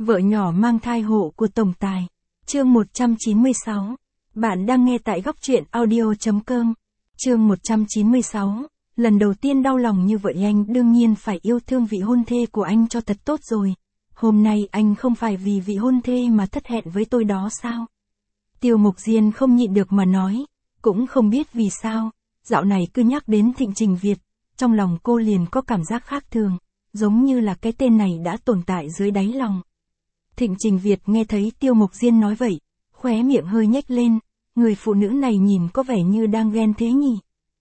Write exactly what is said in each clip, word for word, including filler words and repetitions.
Vợ nhỏ mang thai hộ của tổng tài. Chương một trăm chín mươi sáu. Bạn đang nghe tại góc truyện audio chấm com. Chương một trăm chín mươi sáu. Lần đầu tiên đau lòng như vậy anh đương nhiên phải yêu thương vị hôn thê của anh cho thật tốt rồi. Hôm nay anh không phải vì vị hôn thê mà thất hẹn với tôi đó sao? Tiêu Mục Diên không nhịn được mà nói, cũng không biết vì sao, dạo này cứ nhắc đến Thịnh Trình Việt, trong lòng cô liền có cảm giác khác thường, giống như là cái tên này đã tồn tại dưới đáy lòng. Thịnh Trình Việt nghe thấy Tiêu Mục Diên nói vậy, khóe miệng hơi nhếch lên, người phụ nữ này nhìn có vẻ như đang ghen thế nhỉ?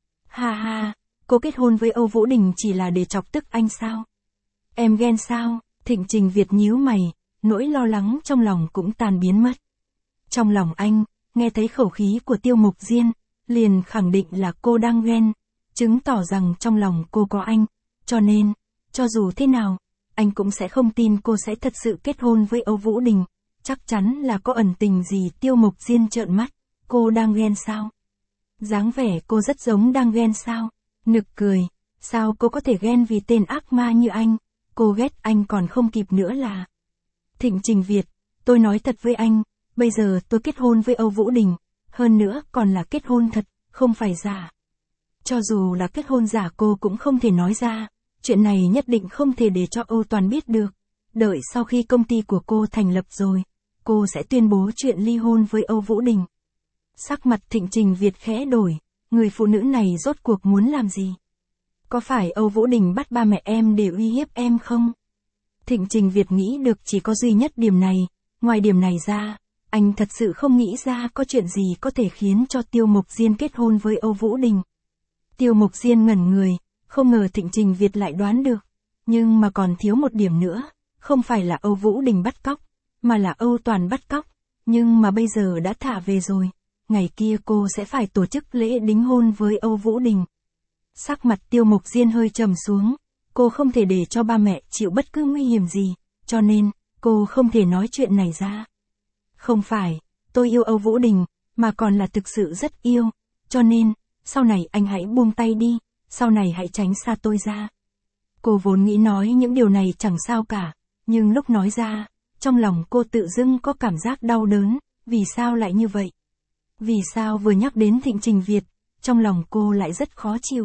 Ha ha, cô kết hôn với Âu Vũ Đình chỉ là để chọc tức anh sao? Em ghen sao? Thịnh Trình Việt nhíu mày, nỗi lo lắng trong lòng cũng tan biến mất. Trong lòng anh, nghe thấy khẩu khí của Tiêu Mục Diên, liền khẳng định là cô đang ghen, chứng tỏ rằng trong lòng cô có anh, cho nên, cho dù thế nào, anh cũng sẽ không tin cô sẽ thật sự kết hôn với Âu Vũ Đình, chắc chắn là có ẩn tình gì. Tiêu Mục Diên trợn mắt, cô đang ghen sao? Dáng vẻ cô rất giống đang ghen sao? Nực cười, sao cô có thể ghen vì tên ác ma như anh, cô ghét anh còn không kịp nữa là. Thịnh Trình Việt, tôi nói thật với anh, bây giờ tôi kết hôn với Âu Vũ Đình, hơn nữa còn là kết hôn thật, không phải giả. Cho dù là kết hôn giả cô cũng không thể nói ra, chuyện này nhất định không thể để cho Âu Toàn biết được. Đợi sau khi công ty của cô thành lập rồi, cô sẽ tuyên bố chuyện ly hôn với Âu Vũ Đình. Sắc mặt Thịnh Trình Việt khẽ đổi, người phụ nữ này rốt cuộc muốn làm gì? Có phải Âu Vũ Đình bắt ba mẹ em để uy hiếp em không? Thịnh Trình Việt nghĩ được chỉ có duy nhất điểm này, ngoài điểm này ra, anh thật sự không nghĩ ra có chuyện gì có thể khiến cho Tiêu Mục Diên kết hôn với Âu Vũ Đình. Tiêu Mục Diên ngẩn người, không ngờ Thịnh Trình Việt lại đoán được, nhưng mà còn thiếu một điểm nữa, không phải là Âu Vũ Đình bắt cóc, mà là Âu Toàn bắt cóc, nhưng mà bây giờ đã thả về rồi, ngày kia cô sẽ phải tổ chức lễ đính hôn với Âu Vũ Đình. Sắc mặt Tiêu Mục Diên hơi trầm xuống, cô không thể để cho ba mẹ chịu bất cứ nguy hiểm gì, cho nên, cô không thể nói chuyện này ra. Không phải, tôi yêu Âu Vũ Đình, mà còn là thực sự rất yêu, cho nên, sau này anh hãy buông tay đi, sau này hãy tránh xa tôi ra. Cô vốn nghĩ nói những điều này chẳng sao cả, nhưng lúc nói ra, trong lòng cô tự dưng có cảm giác đau đớn, vì sao lại như vậy? Vì sao vừa nhắc đến Thịnh Trình Việt, trong lòng cô lại rất khó chịu?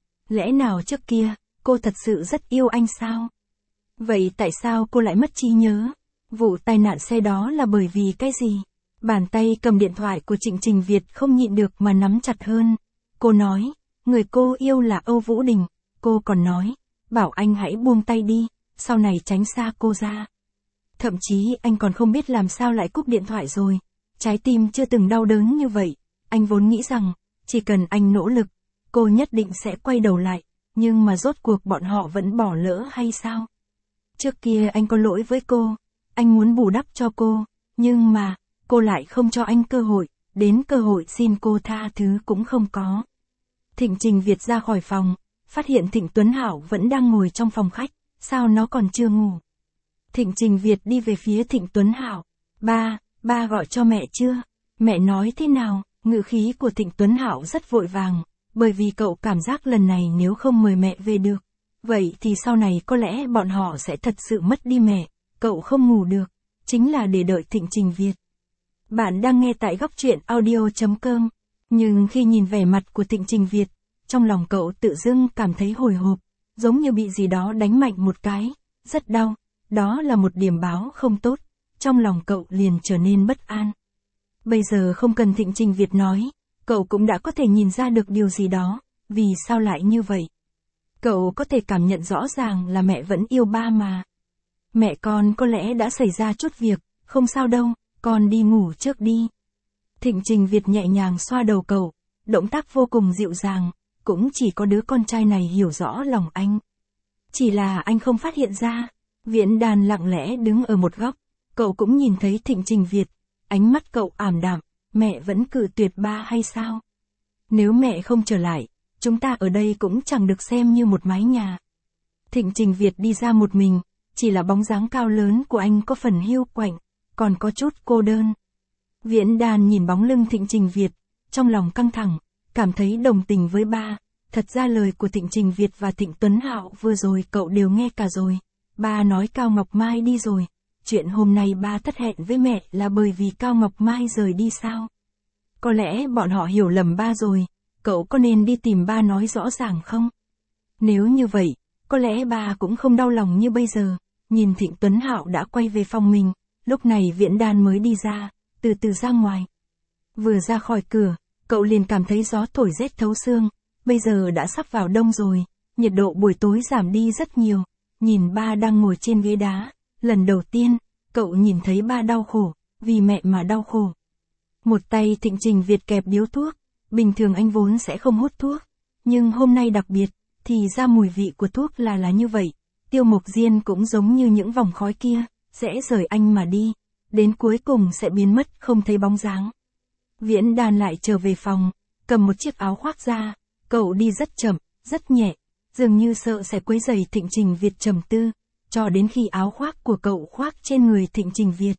Lẽ nào trước kia, cô thật sự rất yêu anh sao? Vậy tại sao cô lại mất trí nhớ? Vụ tai nạn xe đó là bởi vì cái gì? Bàn tay cầm điện thoại của Thịnh Trình Việt không nhịn được mà nắm chặt hơn. Cô nói, người cô yêu là Âu Vũ Đình, cô còn nói, bảo anh hãy buông tay đi, sau này tránh xa cô ra. Thậm chí anh còn không biết làm sao lại cúp điện thoại rồi, trái tim chưa từng đau đớn như vậy, anh vốn nghĩ rằng, chỉ cần anh nỗ lực, cô nhất định sẽ quay đầu lại, nhưng mà rốt cuộc bọn họ vẫn bỏ lỡ hay sao? Trước kia anh có lỗi với cô, anh muốn bù đắp cho cô, nhưng mà, cô lại không cho anh cơ hội, đến cơ hội xin cô tha thứ cũng không có. Thịnh Trình Việt ra khỏi phòng, phát hiện Thịnh Tuấn Hảo vẫn đang ngồi trong phòng khách, sao nó còn chưa ngủ? Thịnh Trình Việt đi về phía Thịnh Tuấn Hảo, ba, ba gọi cho mẹ chưa? Mẹ nói thế nào? Ngữ khí của Thịnh Tuấn Hảo rất vội vàng, bởi vì cậu cảm giác lần này nếu không mời mẹ về được, vậy thì sau này có lẽ bọn họ sẽ thật sự mất đi mẹ, cậu không ngủ được, chính là để đợi Thịnh Trình Việt. Bạn đang nghe tại góc truyện audio chấm com, nhưng khi nhìn vẻ mặt của Thịnh Trình Việt, trong lòng cậu tự dưng cảm thấy hồi hộp, giống như bị gì đó đánh mạnh một cái, rất đau, đó là một điểm báo không tốt, trong lòng cậu liền trở nên bất an. Bây giờ không cần Thịnh Trình Việt nói, cậu cũng đã có thể nhìn ra được điều gì đó, vì sao lại như vậy? Cậu có thể cảm nhận rõ ràng là mẹ vẫn yêu ba mà. Mẹ con có lẽ đã xảy ra chút việc, không sao đâu, con đi ngủ trước đi. Thịnh Trình Việt nhẹ nhàng xoa đầu cậu, động tác vô cùng dịu dàng, cũng chỉ có đứa con trai này hiểu rõ lòng anh. Chỉ là anh không phát hiện ra, Viễn Đàn lặng lẽ đứng ở một góc, cậu cũng nhìn thấy Thịnh Trình Việt, ánh mắt cậu ảm đạm, mẹ vẫn cự tuyệt ba hay sao? Nếu mẹ không trở lại, chúng ta ở đây cũng chẳng được xem như một mái nhà. Thịnh Trình Việt đi ra một mình, chỉ là bóng dáng cao lớn của anh có phần hiu quạnh, còn có chút cô đơn. Viễn Đàn nhìn bóng lưng Thịnh Trình Việt, trong lòng căng thẳng, cảm thấy đồng tình với ba. Thật ra lời của Thịnh Trình Việt và Thịnh Tuấn Hạo vừa rồi cậu đều nghe cả rồi. Ba nói Cao Ngọc Mai đi rồi, chuyện hôm nay ba thất hẹn với mẹ là bởi vì Cao Ngọc Mai rời đi sao? Có lẽ bọn họ hiểu lầm ba rồi, cậu có nên đi tìm ba nói rõ ràng không? Nếu như vậy, có lẽ ba cũng không đau lòng như bây giờ. Nhìn Thịnh Tuấn Hạo đã quay về phòng mình, lúc này Viễn Đan mới đi ra, từ từ ra ngoài. Vừa ra khỏi cửa, cậu liền cảm thấy gió thổi rét thấu xương, bây giờ đã sắp vào đông rồi, nhiệt độ buổi tối giảm đi rất nhiều. Nhìn ba đang ngồi trên ghế đá, lần đầu tiên, cậu nhìn thấy ba đau khổ, vì mẹ mà đau khổ. Một tay Thịnh Trình Việt kẹp điếu thuốc, bình thường anh vốn sẽ không hút thuốc, nhưng hôm nay đặc biệt, thì ra mùi vị của thuốc là là như vậy. Tiêu Mộc Diên cũng giống như những vòng khói kia, sẽ rời anh mà đi, đến cuối cùng sẽ biến mất không thấy bóng dáng. Viễn Đan lại trở về phòng, cầm một chiếc áo khoác ra, cậu đi rất chậm, rất nhẹ, dường như sợ sẽ quấy rầy Thịnh Trình Việt trầm tư, cho đến khi áo khoác của cậu khoác trên người Thịnh Trình Việt.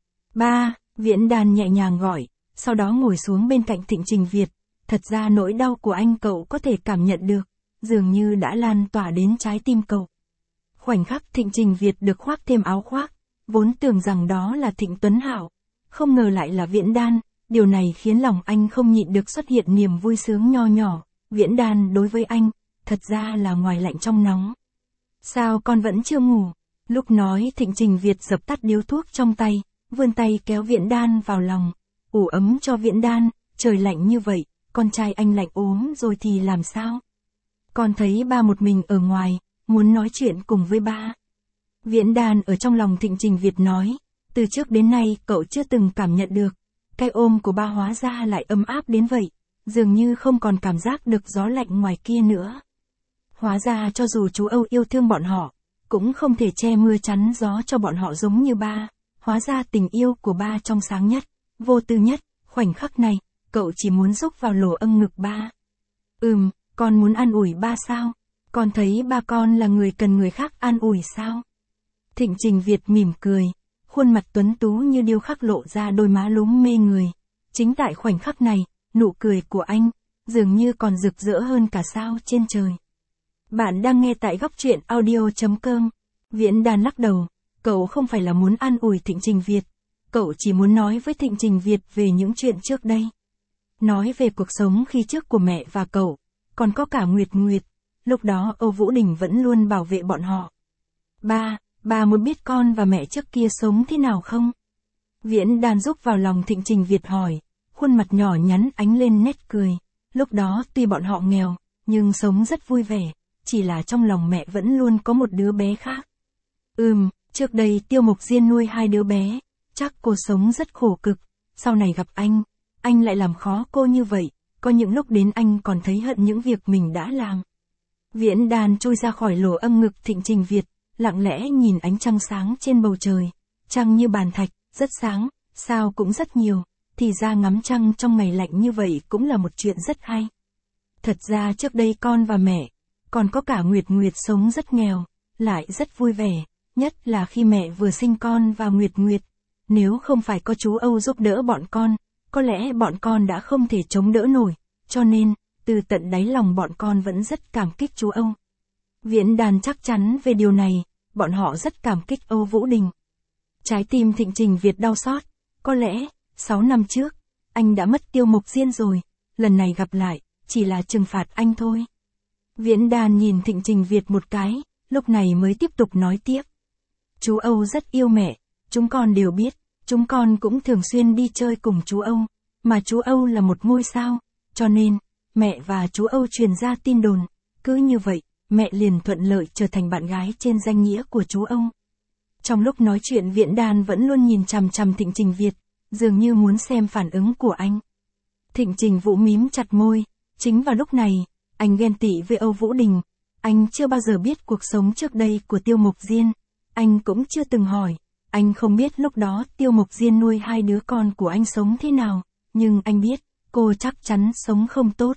Ba, Viễn Đan nhẹ nhàng gọi, sau đó ngồi xuống bên cạnh Thịnh Trình Việt, thật ra nỗi đau của anh cậu có thể cảm nhận được, dường như đã lan tỏa đến trái tim cậu. Khoảnh khắc Thịnh Trình Việt được khoác thêm áo khoác, vốn tưởng rằng đó là Thịnh Tuấn Hạo, không ngờ lại là Viễn Đan, điều này khiến lòng anh không nhịn được xuất hiện niềm vui sướng nho nhỏ. Viễn Đan đối với anh, thật ra là ngoài lạnh trong nóng. Sao con vẫn chưa ngủ? Lúc nói Thịnh Trình Việt dập tắt điếu thuốc trong tay, vươn tay kéo Viễn Đan vào lòng, ủ ấm cho Viễn Đan, trời lạnh như vậy, con trai anh lạnh ốm rồi thì làm sao? Con thấy ba một mình ở ngoài, muốn nói chuyện cùng với ba. Viễn Đan ở trong lòng Thịnh Trình Việt nói, từ trước đến nay cậu chưa từng cảm nhận được, cái ôm của ba hóa ra lại ấm áp đến vậy, dường như không còn cảm giác được gió lạnh ngoài kia nữa. Hóa ra cho dù chú Âu yêu thương bọn họ, cũng không thể che mưa chắn gió cho bọn họ giống như ba, hóa ra tình yêu của ba trong sáng nhất, vô tư nhất, khoảnh khắc này, cậu chỉ muốn rúc vào lỗ âng ngực ba. Ừm, con muốn an ủi ba sao? Con thấy ba con là người cần người khác an ủi sao? Thịnh Trình Việt mỉm cười, khuôn mặt tuấn tú như điêu khắc lộ ra đôi má lúm mê người. Chính tại khoảnh khắc này, nụ cười của anh, dường như còn rực rỡ hơn cả sao trên trời. Bạn đang nghe tại góc truyện audio chấm com. Viễn Đan lắc đầu, cậu không phải là muốn an ủi Thịnh Trình Việt, cậu chỉ muốn nói với Thịnh Trình Việt về những chuyện trước đây. Nói về cuộc sống khi trước của mẹ và cậu, còn có cả Nguyệt Nguyệt, lúc đó Âu Vũ Đình vẫn luôn bảo vệ bọn họ. Ba, ba muốn biết con và mẹ trước kia sống thế nào không? Viễn Đan rúc vào lòng Thịnh Trình Việt hỏi, khuôn mặt nhỏ nhắn ánh lên nét cười. Lúc đó tuy bọn họ nghèo, nhưng sống rất vui vẻ, chỉ là trong lòng mẹ vẫn luôn có một đứa bé khác. Ừm, trước đây Tiêu Mộc Diên nuôi hai đứa bé, chắc cô sống rất khổ cực, sau này gặp anh, anh lại làm khó cô như vậy, có những lúc đến anh còn thấy hận những việc mình đã làm. Viễn Đan trôi ra khỏi lỗ âng ngực Thịnh Trình Việt, lặng lẽ nhìn ánh trăng sáng trên bầu trời, trăng như bàn thạch, rất sáng, sao cũng rất nhiều, thì ra ngắm trăng trong ngày lạnh như vậy cũng là một chuyện rất hay. Thật ra trước đây con và mẹ, còn có cả Nguyệt Nguyệt sống rất nghèo, lại rất vui vẻ, nhất là khi mẹ vừa sinh con và Nguyệt Nguyệt. Nếu không phải có chú Âu giúp đỡ bọn con, có lẽ bọn con đã không thể chống đỡ nổi, cho nên, từ tận đáy lòng bọn con vẫn rất cảm kích chú Âu. Viễn Đan chắc chắn về điều này, bọn họ rất cảm kích Âu Vũ Đình. Trái tim Thịnh Trình Việt đau xót, có lẽ, sáu năm trước, anh đã mất Tiêu Mộc Diên rồi, lần này gặp lại, chỉ là trừng phạt anh thôi. Viễn Đan nhìn Thịnh Trình Việt một cái, lúc này mới tiếp tục nói tiếp. Chú Âu rất yêu mẹ, chúng con đều biết, chúng con cũng thường xuyên đi chơi cùng chú Âu, mà chú Âu là một ngôi sao, cho nên, mẹ và chú Âu truyền ra tin đồn, cứ như vậy, mẹ liền thuận lợi trở thành bạn gái trên danh nghĩa của chú Âu. Trong lúc nói chuyện Viễn Đan vẫn luôn nhìn chằm chằm Thịnh Trình Việt, dường như muốn xem phản ứng của anh. Thịnh Trình Vũ mím chặt môi, chính vào lúc này, anh ghen tị với Âu Vũ Đình, anh chưa bao giờ biết cuộc sống trước đây của Tiêu Mộc Diên, anh cũng chưa từng hỏi, anh không biết lúc đó Tiêu Mộc Diên nuôi hai đứa con của anh sống thế nào, nhưng anh biết, cô chắc chắn sống không tốt.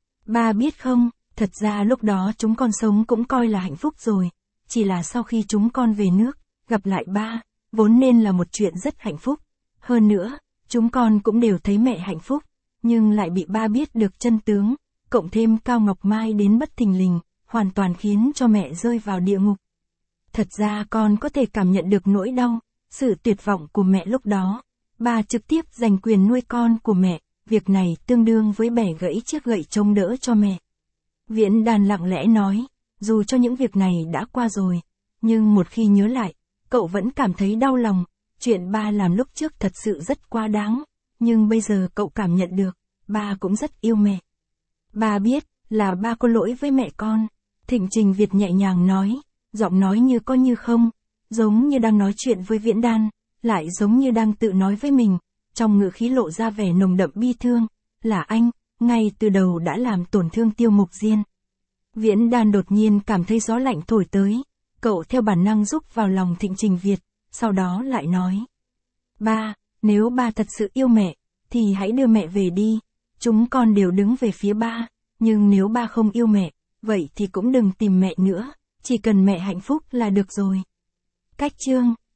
Ba biết không, thật ra lúc đó chúng con sống cũng coi là hạnh phúc rồi, chỉ là sau khi chúng con về nước, gặp lại ba, vốn nên là một chuyện rất hạnh phúc. Hơn nữa, chúng con cũng đều thấy mẹ hạnh phúc, nhưng lại bị ba biết được chân tướng, cộng thêm Cao Ngọc Mai đến bất thình lình, hoàn toàn khiến cho mẹ rơi vào địa ngục. Thật ra con có thể cảm nhận được nỗi đau, sự tuyệt vọng của mẹ lúc đó. Ba trực tiếp giành quyền nuôi con của mẹ, việc này tương đương với bẻ gãy chiếc gậy chống đỡ cho mẹ. Viễn Đàn lặng lẽ nói, dù cho những việc này đã qua rồi, nhưng một khi nhớ lại, cậu vẫn cảm thấy đau lòng, chuyện ba làm lúc trước thật sự rất quá đáng, nhưng bây giờ cậu cảm nhận được, ba cũng rất yêu mẹ. Ba biết, là ba có lỗi với mẹ con. Thịnh Trình Việt nhẹ nhàng nói, giọng nói như có như không, giống như đang nói chuyện với Viễn Đan, lại giống như đang tự nói với mình, trong ngữ khí lộ ra vẻ nồng đậm bi thương, là anh, ngay từ đầu đã làm tổn thương Tiêu Mục Diên. Viễn Đan đột nhiên cảm thấy gió lạnh thổi tới, cậu theo bản năng rúc vào lòng Thịnh Trình Việt, sau đó lại nói. Ba, nếu ba thật sự yêu mẹ, thì hãy đưa mẹ về đi, chúng con đều đứng về phía ba, nhưng nếu ba không yêu mẹ, vậy thì cũng đừng tìm mẹ nữa, chỉ cần mẹ hạnh phúc là được rồi. Cách chương